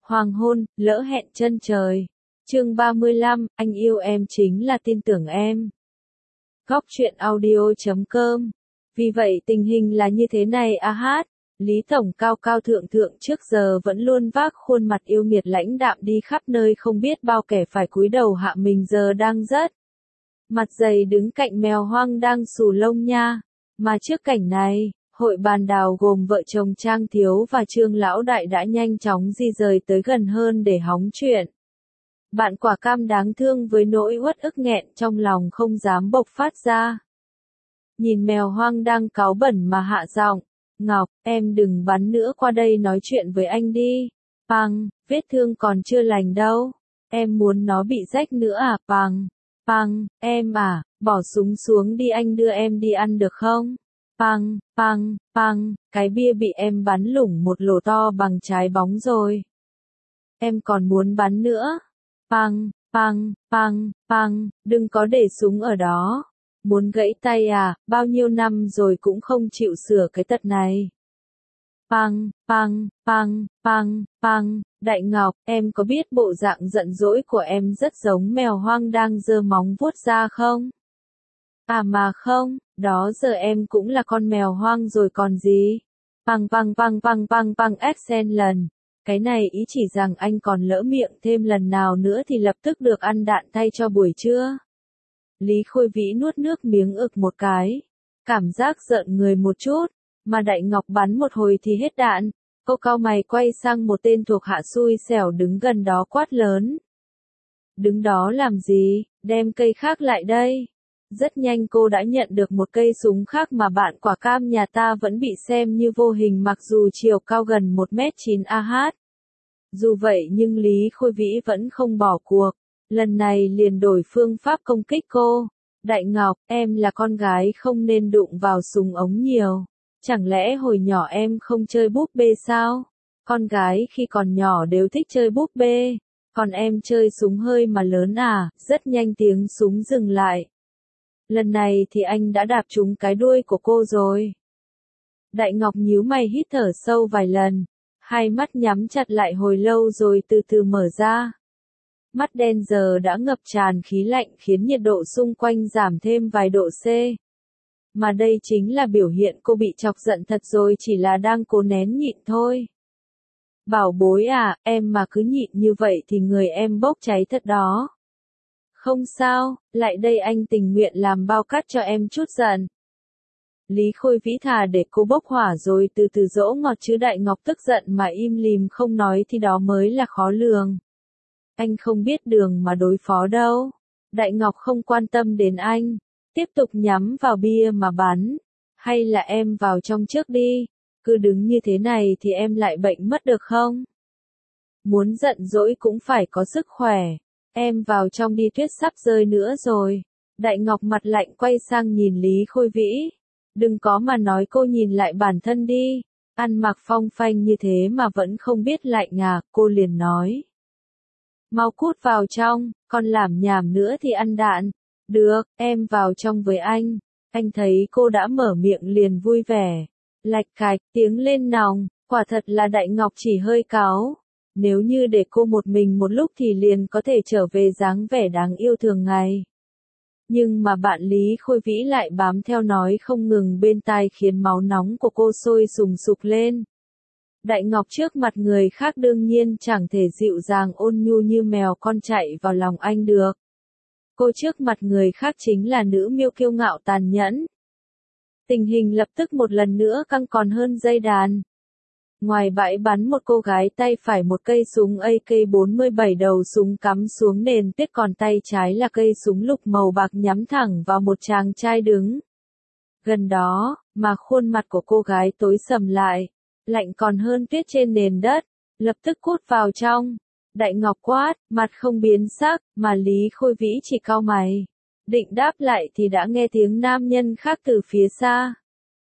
Hoàng hôn, lỡ hẹn chân trời. Chương 35, anh yêu em chính là tin tưởng em. Góc truyện audio.com. Vì vậy tình hình là như thế này hát. Lý Tổng cao cao thượng thượng trước giờ vẫn luôn vác khuôn mặt yêu nghiệt lãnh đạm đi khắp nơi, không biết bao kẻ phải cúi đầu hạ mình giờ đang rất mặt dày đứng cạnh mèo hoang đang xù lông nha. Mà trước cảnh này, hội bàn đào gồm vợ chồng Trang Thiếu và Trương Lão Đại đã nhanh chóng di rời tới gần hơn để hóng chuyện. Bạn Quả Cam đáng thương với nỗi uất ức nghẹn trong lòng không dám bộc phát ra. Nhìn mèo hoang đang cáu bẩn mà hạ giọng, Ngọc, em đừng bắn nữa, qua đây nói chuyện với anh đi. Păng, vết thương còn chưa lành đâu. Em muốn nó bị rách nữa à? Păng, păng, em à, bỏ súng xuống đi, anh đưa em đi ăn được không? Păng, păng, păng, cái bia bị em bắn lủng một lỗ to bằng trái bóng rồi. Em còn muốn bắn nữa. Păng, păng, păng, păng, đừng có để súng ở đó. Muốn gãy tay à, bao nhiêu năm rồi cũng không chịu sửa cái tật này. Păng, păng, păng, păng, păng, Đại Ngọc, em có biết bộ dạng giận dỗi của em rất giống mèo hoang đang giơ móng vuốt ra không? À mà không, đó giờ em cũng là con mèo hoang rồi còn gì. Păng păng păng păng păng păng accent lần. Cái này ý chỉ rằng anh còn lỡ miệng thêm lần nào nữa thì lập tức được ăn đạn thay cho buổi trưa. Lý Khôi Vĩ nuốt nước miếng ực một cái. Cảm giác giận người một chút. Mà Đại Ngọc bắn một hồi thì hết đạn. Cô cau mày quay sang một tên thuộc hạ xui xẻo đứng gần đó quát lớn. Đứng đó làm gì, đem cây khác lại đây. Rất nhanh cô đã nhận được một cây súng khác mà bạn Quả Cam nhà ta vẫn bị xem như vô hình mặc dù chiều cao gần 1m9 ah. Dù vậy nhưng Lý Khôi Vĩ vẫn không bỏ cuộc. Lần này liền đổi phương pháp công kích cô. Đại Ngọc, em là con gái không nên đụng vào súng ống nhiều. Chẳng lẽ hồi nhỏ em không chơi búp bê sao? Con gái khi còn nhỏ đều thích chơi búp bê. Còn em chơi súng hơi mà lớn à? Rất nhanh tiếng súng dừng lại. Lần này thì anh đã đạp trúng cái đuôi của cô rồi. Đại Ngọc nhíu mày hít thở sâu vài lần. Hai mắt nhắm chặt lại hồi lâu rồi từ từ mở ra. Mắt đen giờ đã ngập tràn khí lạnh khiến nhiệt độ xung quanh giảm thêm vài độ C. Mà đây chính là biểu hiện cô bị chọc giận thật rồi, chỉ là đang cố nén nhịn thôi. Bảo bối à, em mà cứ nhịn như vậy thì người em bốc cháy thật đó. Không sao, lại đây anh tình nguyện làm bao cát cho em chút giận. Lý Khôi Vĩ thà để cô bốc hỏa rồi từ từ dỗ ngọt chứ Đại Ngọc tức giận mà im lìm không nói thì đó mới là khó lường. Anh không biết đường mà đối phó đâu. Đại Ngọc không quan tâm đến anh. Tiếp tục nhắm vào bia mà bắn. Hay là em vào trong trước đi. Cứ đứng như thế này thì em lại bệnh mất được không? Muốn giận dỗi cũng phải có sức khỏe. Em vào trong đi, tuyết sắp rơi nữa rồi. Đại Ngọc mặt lạnh quay sang nhìn Lý Khôi Vĩ. Đừng có mà nói, cô nhìn lại bản thân đi. Ăn mặc phong phanh như thế mà vẫn không biết lạnh à, cô liền nói. Mau cút vào trong, còn làm nhảm nữa thì ăn đạn. Được, em vào trong với anh. Anh thấy cô đã mở miệng liền vui vẻ. Lạch cạch, tiếng lên nòng, quả thật là Đại Ngọc chỉ hơi cáu. Nếu như để cô một mình một lúc thì liền có thể trở về dáng vẻ đáng yêu thường ngày. Nhưng mà bạn Lý Khôi Vĩ lại bám theo nói không ngừng bên tai khiến máu nóng của cô sôi sùng sục lên. Đại Ngọc trước mặt người khác đương nhiên chẳng thể dịu dàng ôn nhu như mèo con chạy vào lòng anh được. Cô trước mặt người khác chính là nữ miêu kiêu ngạo tàn nhẫn. Tình hình lập tức một lần nữa căng còn hơn dây đàn. Ngoài bãi bắn một cô gái tay phải một cây súng AK-47, đầu súng cắm xuống nền tuyết, còn tay trái là cây súng lục màu bạc nhắm thẳng vào một chàng trai đứng gần đó, mà khuôn mặt của cô gái tối sầm lại, lạnh còn hơn tuyết trên nền đất. Lập tức cút vào trong. Đại Ngọc quát, mặt không biến sắc, mà Lý Khôi Vĩ chỉ cau mày. Định đáp lại thì đã nghe tiếng nam nhân khác từ phía xa.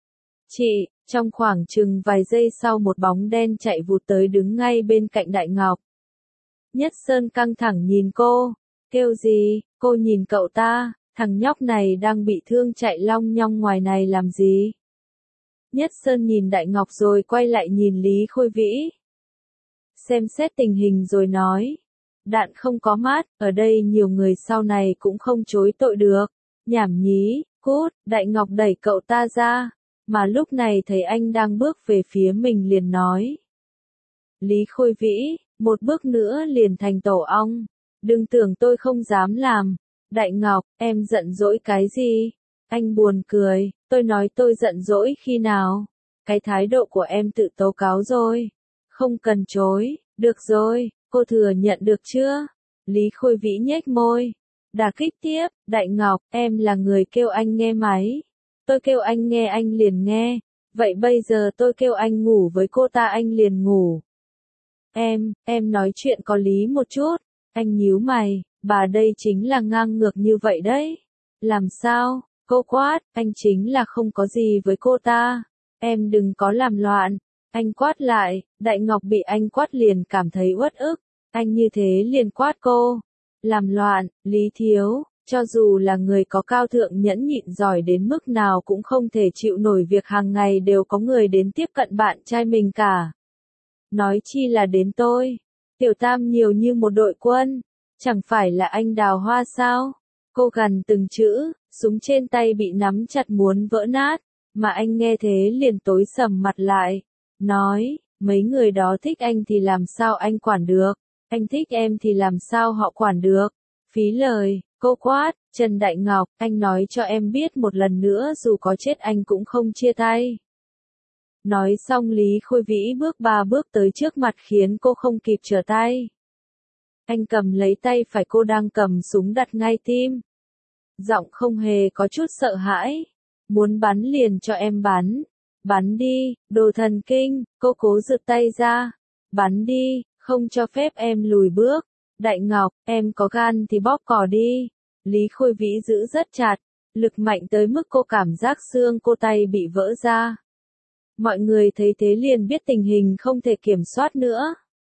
Chị, trong khoảng chừng vài giây sau một bóng đen chạy vụt tới đứng ngay bên cạnh Đại Ngọc. Nhất Sơn căng thẳng nhìn cô. Kêu gì, cô nhìn cậu ta, thằng nhóc này đang bị thương chạy long nhong ngoài này làm gì? Nhất Sơn nhìn Đại Ngọc rồi quay lại nhìn Lý Khôi Vĩ. xem xét tình hình rồi nói. Đạn không có mát, ở đây nhiều người sau này cũng không chối tội được. Nhảm nhí, cút, Đại Ngọc đẩy cậu ta ra, mà lúc này thấy anh đang bước về phía mình liền nói. Lý Khôi Vĩ, một bước nữa liền thành tổ ong, đừng tưởng tôi không dám làm. Đại Ngọc, em giận dỗi cái gì? Anh buồn cười, tôi nói tôi giận dỗi khi nào? Cái thái độ của em tự tố cáo rồi. Không cần chối, được rồi, cô thừa nhận được chưa? Lý Khôi Vĩ nhếch môi. Đả kích tiếp, Đại Ngọc, em là người kêu anh nghe máy. Tôi kêu anh nghe anh liền nghe. Vậy bây giờ tôi kêu anh ngủ với cô ta anh liền ngủ. Em nói chuyện có lý một chút. Anh nhíu mày, bà đây chính là ngang ngược như vậy đấy. Làm sao? Cô quát, anh chính là không có gì với cô ta. Em đừng có làm loạn. Anh quát lại, Đại Ngọc bị anh quát liền cảm thấy uất ức. Anh như thế liền quát cô. Làm loạn, Lý Thiếu, cho dù là người có cao thượng nhẫn nhịn giỏi đến mức nào cũng không thể chịu nổi việc hàng ngày đều có người đến tiếp cận bạn trai mình cả. Nói chi là đến tôi. Tiểu Tam nhiều như một đội quân. Chẳng phải là anh Đào Hoa sao? Cô gằn từng chữ, súng trên tay bị nắm chặt muốn vỡ nát, mà anh nghe thế liền tối sầm mặt lại. Nói, mấy người đó thích anh thì làm sao anh quản được, anh thích em thì làm sao họ quản được. Phí lời, cô quát, Trần Đại Ngọc, anh nói cho em biết một lần nữa dù có chết anh cũng không chia tay. Nói xong Lý Khôi Vĩ bước 3 bước tới trước mặt khiến cô không kịp trở tay. Anh cầm lấy tay phải cô đang cầm súng đặt ngay tim. Giọng không hề có chút sợ hãi. Muốn bắn liền cho em bắn. Bắn đi, đồ thần kinh, cô cố giựt tay ra. Bắn đi, không cho phép em lùi bước. Đại Ngọc, em có gan thì bóp cò đi. Lý Khôi Vĩ giữ rất chặt, lực mạnh tới mức cô cảm giác xương cô tay bị vỡ ra. Mọi người thấy thế liền biết tình hình không thể kiểm soát nữa.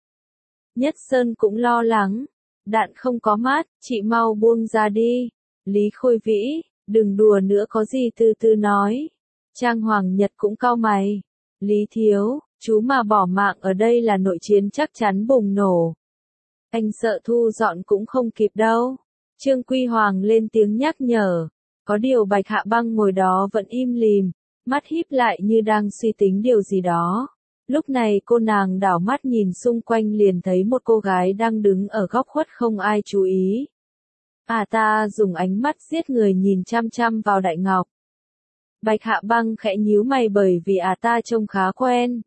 Nhất Sơn cũng lo lắng. Đạn không có mát, chị mau buông ra đi. Lý Khôi Vĩ, đừng đùa nữa có gì từ từ nói. Trang Hoàng Nhật cũng cau mày. Lý Thiếu, chú mà bỏ mạng ở đây là nội chiến chắc chắn bùng nổ. Anh sợ thu dọn cũng không kịp đâu. Trương Quy Hoàng lên tiếng nhắc nhở. Có điều Bạch Hạ Băng ngồi đó vẫn im lìm, mắt híp lại như đang suy tính điều gì đó. Lúc này cô nàng đảo mắt nhìn xung quanh liền thấy một cô gái đang đứng ở góc khuất không ai chú ý. Ta dùng ánh mắt giết người nhìn chăm chăm vào Đại Ngọc. Bạch Hạ Băng khẽ nhíu mày bởi vì ta trông khá quen.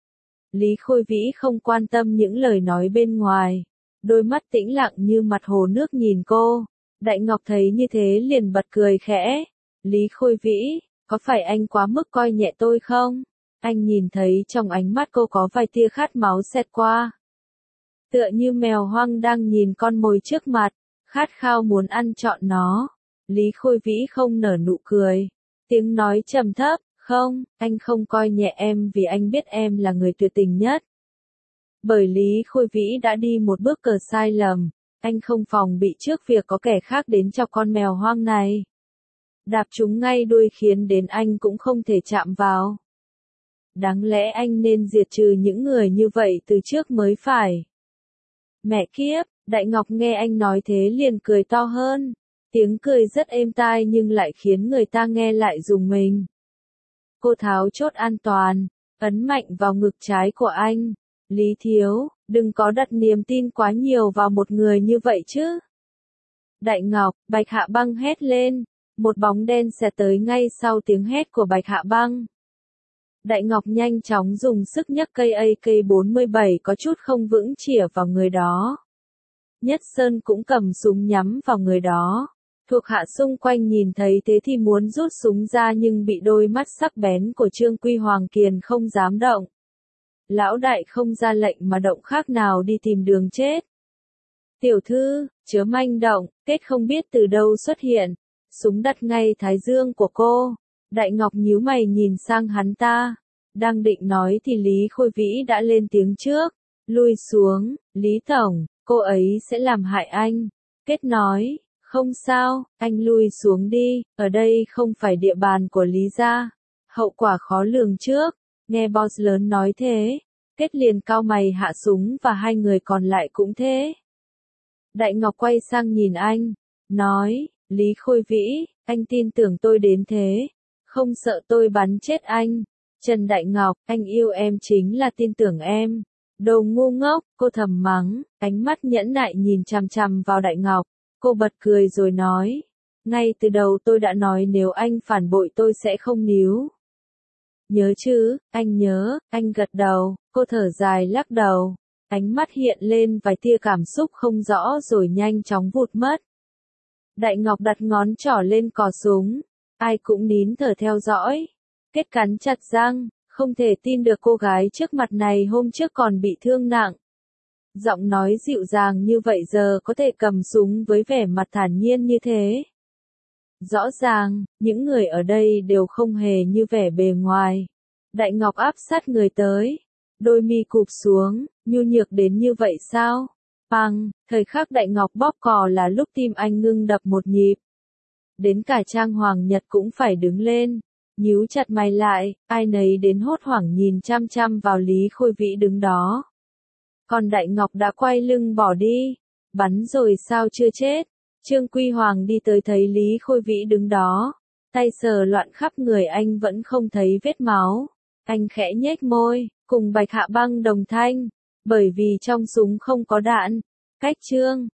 Lý Khôi Vĩ không quan tâm những lời nói bên ngoài. Đôi mắt tĩnh lặng như mặt hồ nước nhìn cô. Đại Ngọc thấy như thế liền bật cười khẽ. Lý Khôi Vĩ, có phải anh quá mức coi nhẹ tôi không? Anh nhìn thấy trong ánh mắt cô có vài tia khát máu xẹt qua. Tựa như mèo hoang đang nhìn con mồi trước mặt, khát khao muốn ăn trọn nó. Lý Khôi Vĩ không nở nụ cười. Tiếng nói trầm thấp, không, anh không coi nhẹ em vì anh biết em là người tuyệt tình nhất. Bởi Lý Khôi Vĩ đã đi một bước cờ sai lầm, anh không phòng bị trước việc có kẻ khác đến chọc con mèo hoang này. Đạp chúng ngay đuôi khiến đến anh cũng không thể chạm vào. Đáng lẽ anh nên diệt trừ những người như vậy từ trước mới phải. Mẹ kiếp, Đại Ngọc nghe anh nói thế liền cười to hơn. Tiếng cười rất êm tai nhưng lại khiến người ta nghe lại rùng mình. Cô tháo chốt an toàn, ấn mạnh vào ngực trái của anh. Lý Thiếu, đừng có đặt niềm tin quá nhiều vào một người như vậy chứ. Đại Ngọc, Bạch Hạ Băng hét lên. Một bóng đen xẹt tới ngay sau tiếng hét của Bạch Hạ Băng. Đại Ngọc nhanh chóng dùng sức nhấc cây AK-47 có chút không vững chĩa vào người đó. Nhất Sơn cũng cầm súng nhắm vào người đó. Thuộc hạ xung quanh nhìn thấy thế thì muốn rút súng ra nhưng bị đôi mắt sắc bén của Trương Quy Hoàng kiền không dám động. Lão đại không ra lệnh mà động khác nào đi tìm đường chết. Tiểu thư, chớ manh động, kết không biết từ đâu xuất hiện. Súng đặt ngay thái dương của cô. Đại Ngọc nhíu mày nhìn sang hắn ta. Đang định nói thì Lý Khôi Vĩ đã lên tiếng trước. Lui xuống, Lý Tổng, cô ấy sẽ làm hại anh. Kết nói, không sao, anh lui xuống đi, ở đây không phải địa bàn của Lý gia. Hậu quả khó lường trước. Nghe boss lớn nói thế. Kết liền cao mày hạ súng và hai người còn lại cũng thế. Đại Ngọc quay sang nhìn anh, nói, Lý Khôi Vĩ, anh tin tưởng tôi đến thế, không sợ tôi bắn chết anh. Trần Đại Ngọc, anh yêu em chính là tin tưởng em. Đồ ngu ngốc, cô thầm mắng, ánh mắt nhẫn nại nhìn chằm chằm vào Đại Ngọc. Cô bật cười rồi nói, ngay từ đầu tôi đã nói nếu anh phản bội tôi sẽ không níu. Nhớ chứ, anh nhớ, anh gật đầu, cô thở dài lắc đầu. Ánh mắt hiện lên vài tia cảm xúc không rõ rồi nhanh chóng vụt mất. Đại Ngọc đặt ngón trỏ lên cò súng, ai cũng nín thở theo dõi. Kết cắn chặt răng, không thể tin được cô gái trước mặt này hôm trước còn bị thương nặng. Giọng nói dịu dàng như vậy giờ có thể cầm súng với vẻ mặt thản nhiên như thế. Rõ ràng, những người ở đây đều không hề như vẻ bề ngoài. Đại Ngọc áp sát người tới, đôi mi cụp xuống, nhu nhược đến như vậy sao? Bằng, thời khắc Đại Ngọc bóp cò là lúc tim anh ngưng đập một nhịp. Đến cả Trang Hoàng Nhật cũng phải đứng lên, nhíu chặt mày lại, ai nấy đến hốt hoảng nhìn chăm chăm vào Lý Khôi Vĩ đứng đó. Còn Đại Ngọc đã quay lưng bỏ đi, bắn rồi sao chưa chết? Trương Quy Hoàng đi tới thấy Lý Khôi Vĩ đứng đó, tay sờ loạn khắp người anh vẫn không thấy vết máu. Anh khẽ nhếch môi, cùng Bạch Hạ Băng đồng thanh, bởi vì trong súng không có đạn. Cách Trương